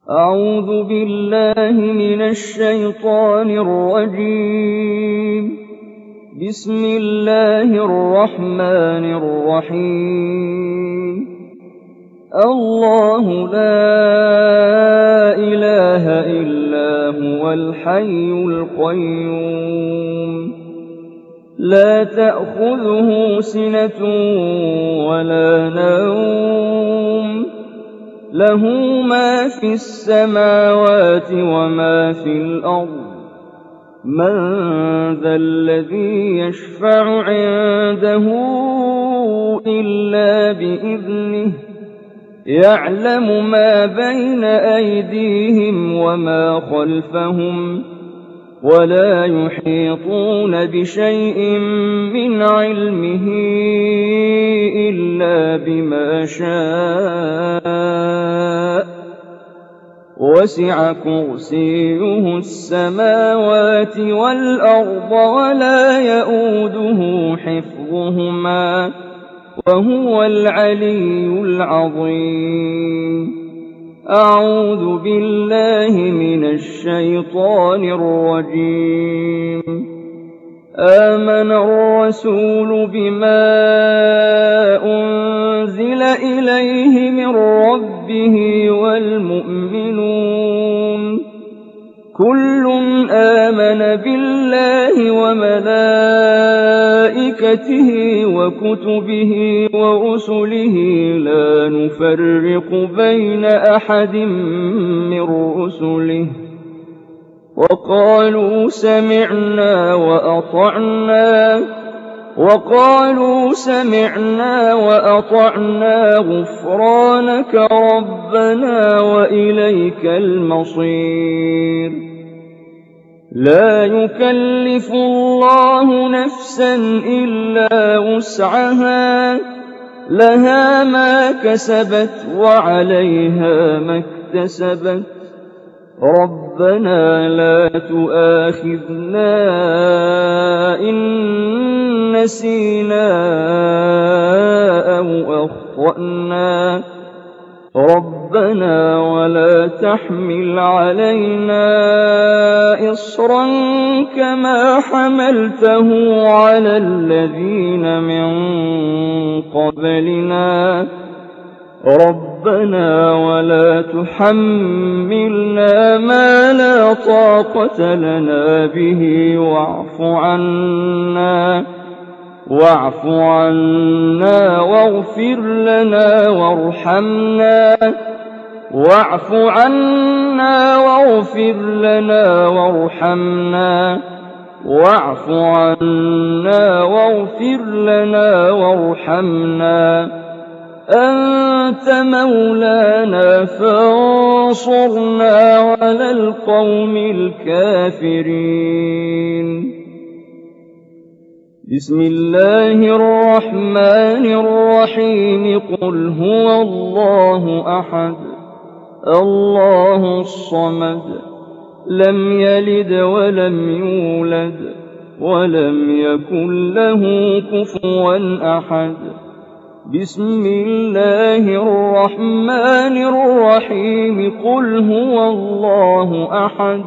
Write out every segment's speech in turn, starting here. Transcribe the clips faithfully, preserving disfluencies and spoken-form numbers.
أعوذ بالله من الشيطان الرجيم. بسم الله الرحمن الرحيم. الله لا إله إلا هو الحي القيوم لا تأخذه سنة ولا نوم له ما في السماوات وما في الأرض من ذا الذي يشفع عنده إلا بإذنه يعلم ما بين أيديهم وما خلفهم ولا يحيطون بشيء من علمه إلا بما شاء وسع كرسيه السماوات والأرض ولا يئوده حفظهما وهو العلي العظيم. أعوذ بالله من الشيطان الرجيم. آمن الرسول بما أنزل إليه من ربه والمؤمنون كل آمن بالله وملائكته وكتبه ورسله لا نفرق بين أحد من رسله وقالوا سمعنا وأطعنا وقالوا سمعنا وأطعنا غفرانك ربنا وإليك المصير. لا يكلف الله نفسا إلا وسعها لها ما كسبت وعليها ما اكتسبت ربنا لا تؤاخذنا إن نسينا أو أخطأنا ربنا ولا تحمل علينا إصرا كما حملته على الذين من قبلنا ربنا ولا تحملنا ما لا طاقة لنا به واعف عنا واعف عنا واغفر لنا وارحمنا واعف عنا واغفر لنا وارحمنا واعف عنا واغفر لنا وارحمنا أنت مولانا فانصرنا على القوم الكافرين. بسم الله الرحمن الرحيم. قل هو الله أحد الله الصمد لم يلد ولم يولد ولم يكن له كفوا أحد. بسم الله الرحمن الرحيم. قل هو الله أحد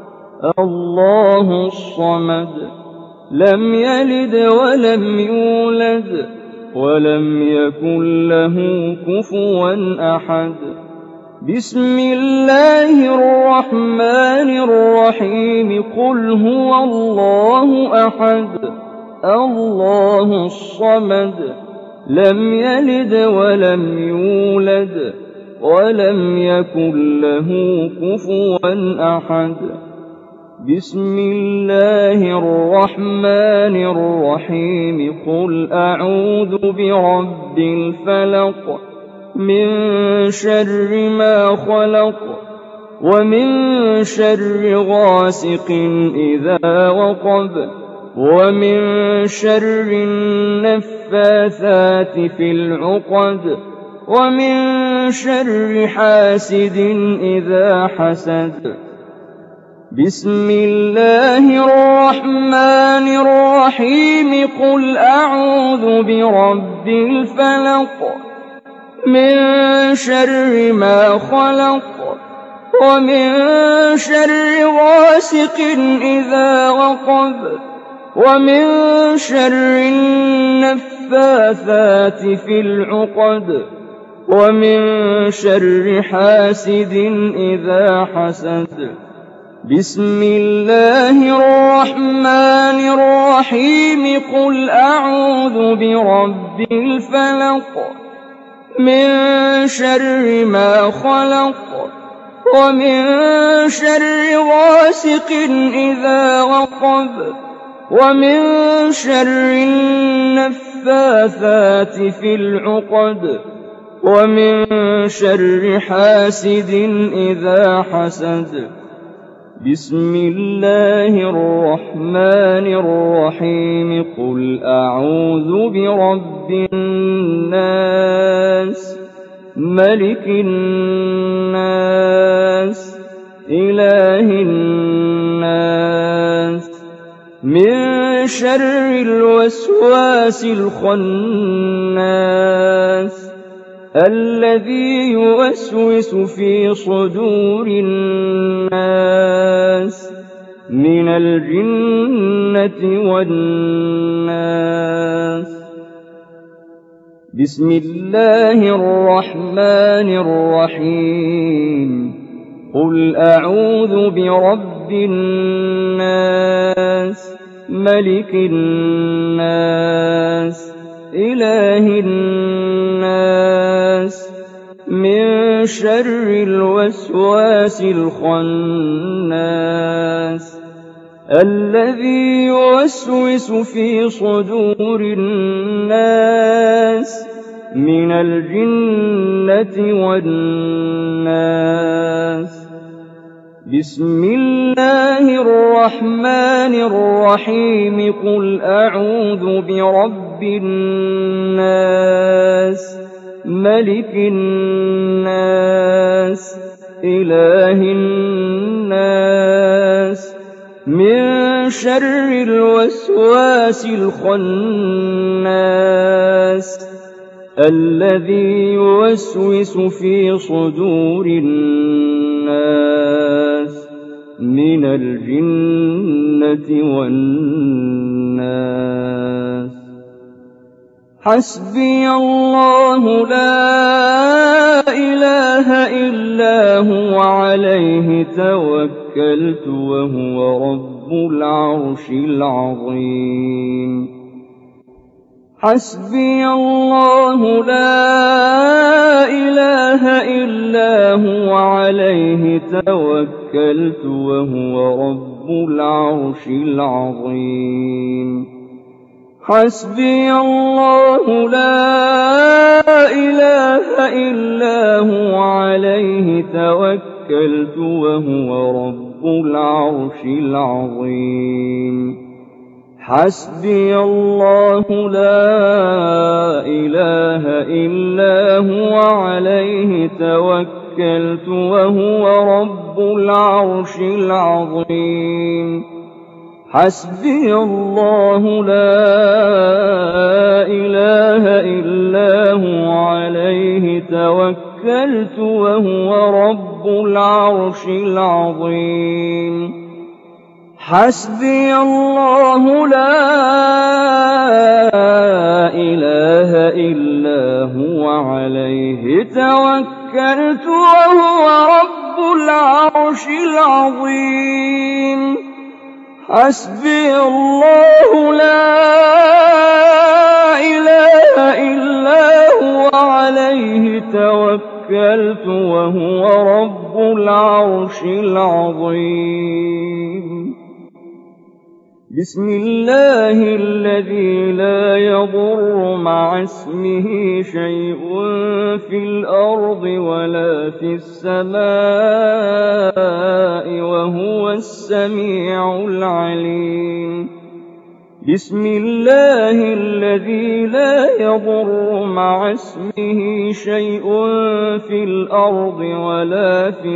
الله الصمد لم يلد ولم يولد ولم يكن له كفوا أحد. بسم الله الرحمن الرحيم. قل هو الله أحد الله الصمد لم يلد ولم يولد ولم يكن له كفوا أحد. بسم الله الرحمن الرحيم. قل أعوذ برب الفلق من شر ما خلق ومن شر غاسق إذا وقب ومن شر النفاثات في العقد ومن شر حاسد إذا حسد. بسم الله الرحمن الرحيم. قل أعوذ برب الفلق من شر ما خلق ومن شر غاسق إذا وقب ومن شر النفاثات في العقد ومن شر حاسد إذا حسد بسم الله الرحمن الرحيم قل أعوذ برب الفلق من شر ما خلق ومن شر غاسق إذا وقب ومن شر النفاثات في العقد ومن شر حاسد إذا حسد بسم الله الرحمن الرحيم قل أعوذ برب الناس ملك الناس إله الناس من شر الوسواس الخناس الذي يوسوس في صدور الناس من الجنة والناس بسم الله الرحمن الرحيم قل أعوذ برب الناس ملك الناس إله الناس من شر الوسواس الخناس الذي يوسوس في صدور الناس من الجنة والناس بسم الله الرحمن الرحيم قل أعوذ برب الناس ملك الناس إله الناس من شر الوسواس الخناس الذي يوسوس في صدور الناس من الجنة والناس حسبي الله لا إله إلا هو عليه توكلت وهو رب العرش العظيم حسبي الله لا إله إلا هو عليه توكلت وهو رب العرش العظيم حسبي الله لا إله إلا هو عليه توكلت وهو رب العرش العظيم حسبي الله لا إله إلا هو عليه توكلت وهو رب العرش العظيم حسبي الله لا إله إلا هو عليه توكلت وهو رب العرش العظيم حسبي الله لا إله إلا هو عليه توكلت وهو رب العرش العظيم حسبي الله لا إله إلا هو عليه توكلت وهو رب العرش العظيم بسم الله الذي لا يضر مع اسمه شيء في الأرض ولا في السماء وهو السميع العليم بسم الله الذي لا يضر مع اسمه شيء في الأرض ولا في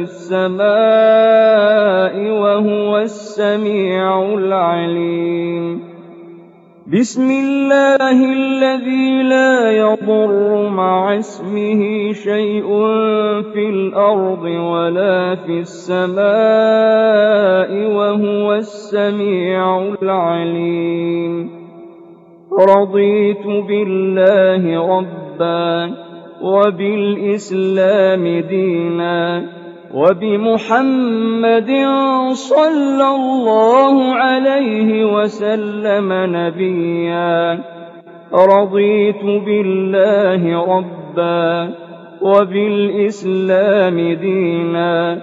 السماء وهو السميع العليم بسم الله الذي لا يضر مع اسمه شيء في الأرض ولا في السماء وهو السميع العليم. رضيت بالله ربا وبالإسلام دينا وبمحمد صلى الله عليه وسلم نبيا. رضيت بالله ربا وبالإسلام دينا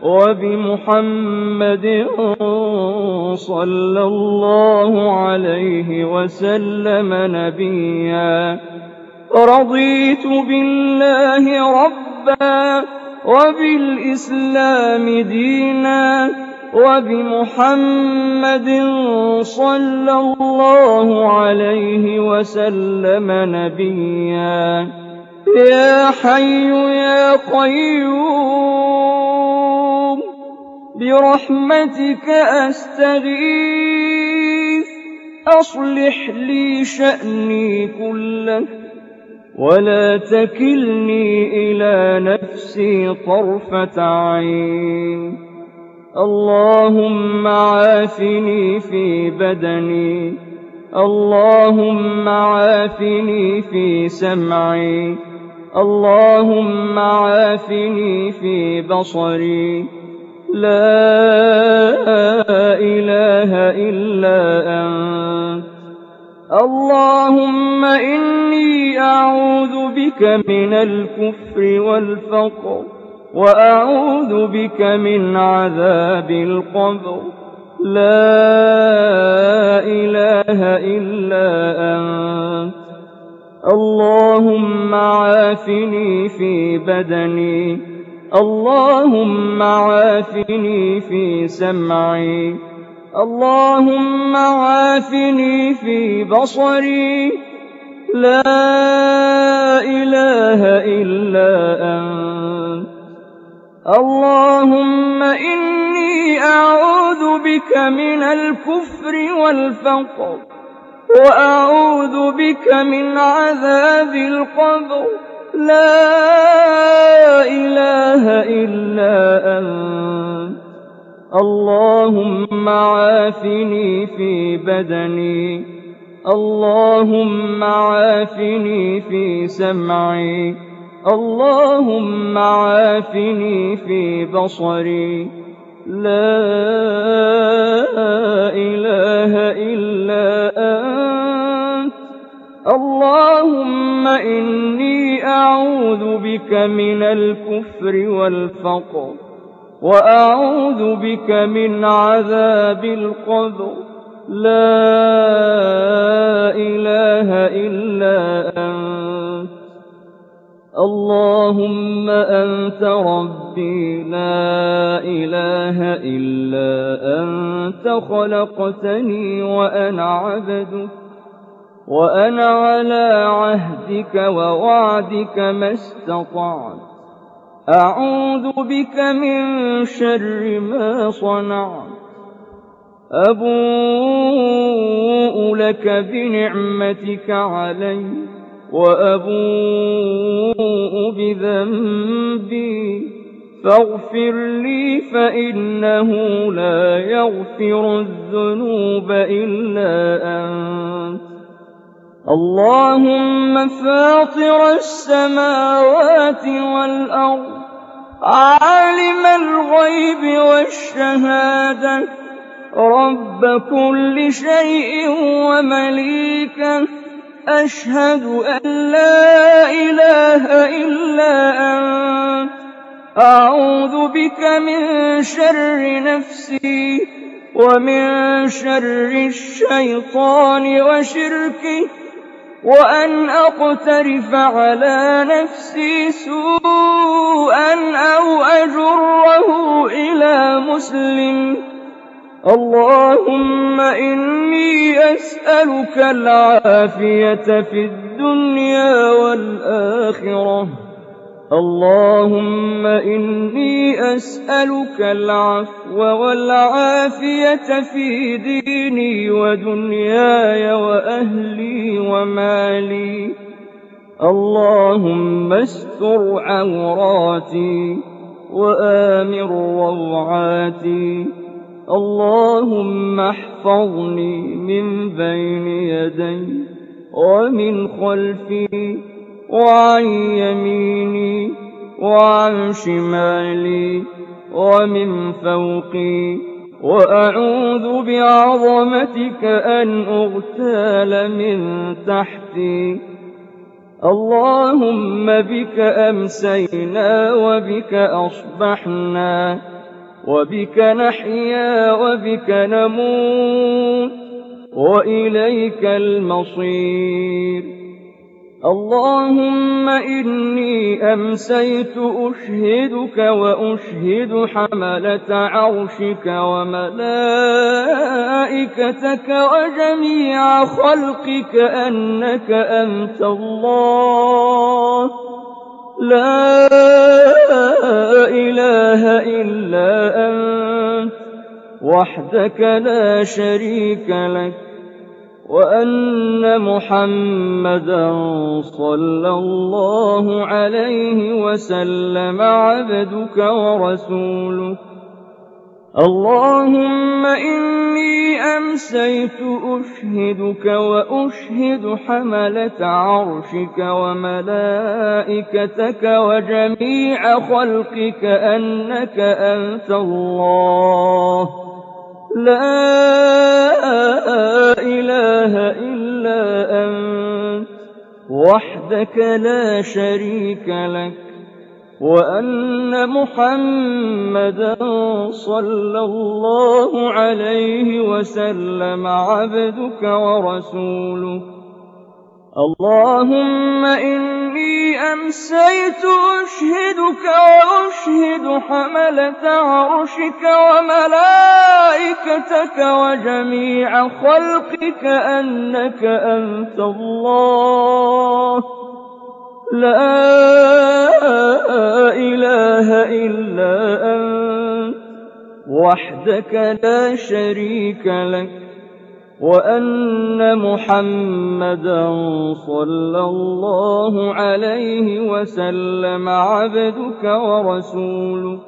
وبمحمد صلى الله عليه وسلم نبيا. رضيت بالله ربا وبالإسلام دينا وبمحمد صلى الله عليه وسلم نبيا. يا حي يا قيوم برحمتك أستغيث أصلح لي شأني كله ولا تكلني إلى نفسي طرفة عين. اللهم عافني في بدني، اللهم عافني في سمعي، اللهم عافني في بصري. لا إله إلا أنت. اللهم إني أعوذ بك من الكفر والفقر وأعوذ بك من عذاب القبر. لا إله إلا أنت. اللهم عافني في بدني، اللهم عافني في سمعي، اللهم عافني في بصري. لا إله إلا أنت. اللهم إني أعوذ بك من الكفر والفقر وأعوذ بك من عذاب القبر. لا إله إلا أنت. اللهم عافني في بدني، اللهم عافني في سمعي، اللهم عافني في بصري. لا إله إلا أنت. اللهم إني أعوذ بك من الكفر والفقر وأعوذ بك من عذاب القبر. لا إله إلا أنت. اللهم أنت ربي لا إله إلا أنت. خلقتني وأنا عبدك وأنا على عهدك ووعدك ما استطعت. أعوذ بك من شر ما صنعت. أبوء لك بنعمتك علي وأبوء بذنبي فاغفر لي فإنه لا يغفر الذنوب إلا أنت. اللهم فاطر السماوات والأرض عالم الغيب والشهادة رب كل شيء ومليكه أشهد أن لا إله إلا أنت. أعوذ بك من شر نفسي ومن شر الشيطان وشركه وأن أقترف على نفسي سوءا أو أجره إلى مسلم. اللهم إني أسألك العافية في الدنيا والآخرة اللهم إني أسألك العفو والعافية في ديني ودنياي وأهلي ومالي. اللهم استر عوراتي وآمن روعاتي. اللهم احفظني من بين يدي ومن خلفي وعن يميني وعن شمالي ومن فوقي، وأعوذ بعظمتك أن أغتال من تحتي. اللهم بك أمسينا وبك أصبحنا وبك نحيا وبك نموت وإليك المصير. اللهم إني أمسيت أشهدك وأشهد حملة عرشك وملائكتك وجميع خلقك أنك أنت الله لا إله إلا أنت وحدك لا شريك لك، وأن محمدا صلى الله عليه وسلم عبدك ورسولك. اللهم إني أمسيت أشهدك وأشهد حملة عرشك وملائكتك وجميع خلقك أنك أنت الله لا إله إلا أنت وحدك لا شريك لك، وأن محمدا صلى الله عليه وسلم عبدك ورسولك. اللهم إني أمسيت أشهدك وأشهد حملة عرشك وملائكتك وجميع خلقك أنك أنت الله لا إله إلا أنت وحدك لا شريك لك، وأن محمدا صلى الله عليه وسلم عبدك ورسولك.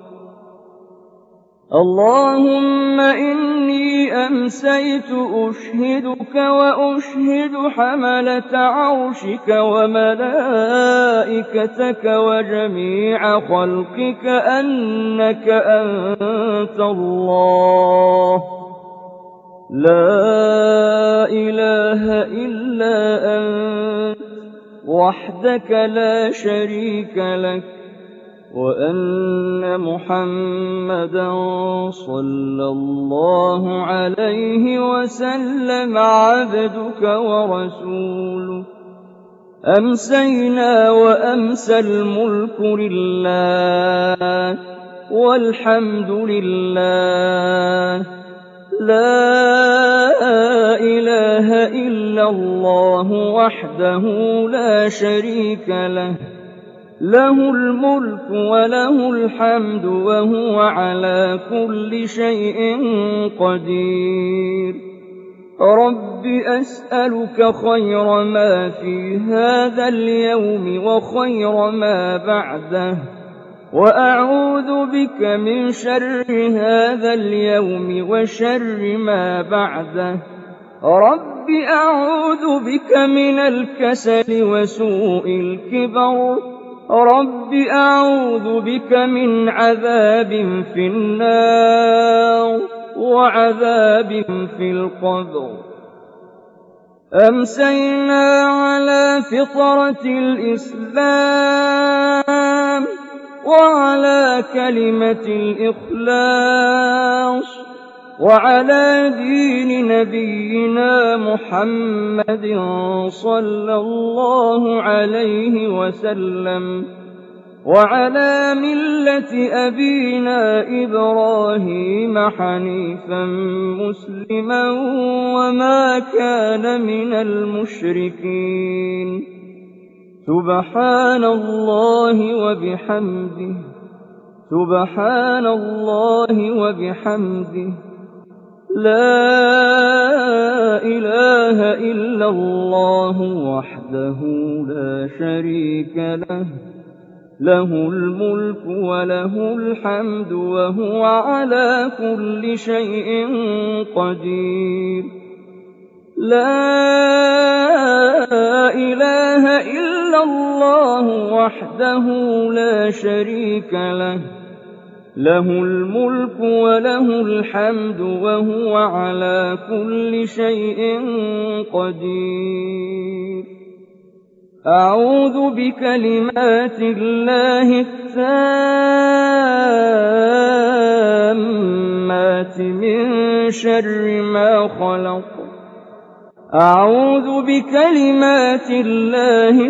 اللهم إني أمسيت أشهدك وأشهد حملة عرشك وملائكتك وجميع خلقك أنك أنت الله لا إله إلا أنت وحدك لا شريك لك، وأن محمدا صلى الله عليه وسلم عبدك ورسولك. أمسينا وأمسى الملك لله والحمد لله لا إله إلا الله وحده لا شريك له، له الملك وله الحمد وهو على كل شيء قدير. رب أسألك خير ما في هذا اليوم وخير ما بعده، وأعوذ بك من شر هذا اليوم وشر ما بعده. رب أعوذ بك من الكسل وسوء الكبر. رب أعوذ بك من عذاب في النار وعذاب في القبر. أمسينا على فطرة الإسلام وعلى كلمة الإخلاص وعلى دين نبينا محمد صلى الله عليه وسلم وعلى ملة أبينا إبراهيم حنيفا مسلما وما كان من المشركين. سبحان الله وبحمده سبحان الله وبحمده لا إله إلا الله وحده لا شريك له له الملك وله الحمد وهو على كل شيء قدير لا إله إلا الله وحده لا شريك له له الملك وله الحمد وهو على كل شيء قدير أعوذ بكلمات الله التامات من شر ما خلق أعوذ بكلمات الله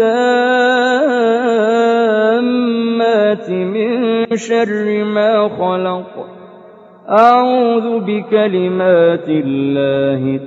التامات من شر ما خلق أعوذ بكلمات الله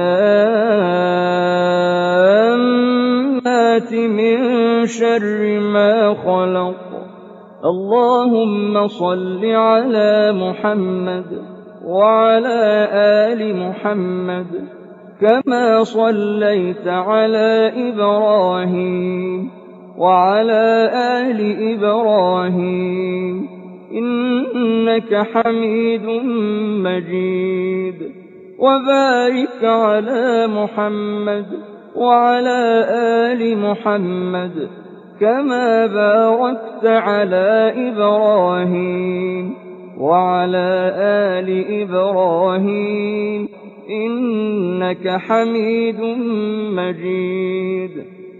التامات من شر ما خلق اللهم صل على محمد وعلى آل محمد كما صليت على إبراهيم وعلى آل إبراهيم إنك حميد مجيد وبارك على محمد وعلى آل محمد كما باركت على إبراهيم وعلى آل إبراهيم إنك حميد مجيد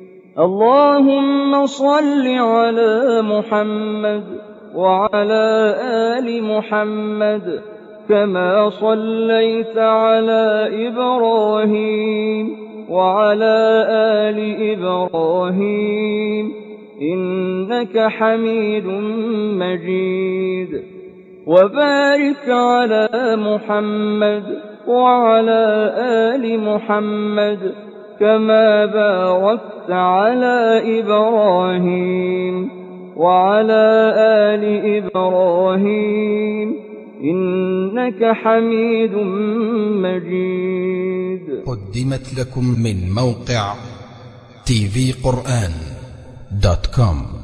اللهم صل على محمد وعلى آل محمد كما صليت على إبراهيم وعلى آل إبراهيم إنك حميد مجيد وبارك على محمد وعلى آل محمد كما باركت على إبراهيم وعلى آل إبراهيم إنك حميد مجيد. قدمت لكم من موقع تي في قرآن دوت كوم.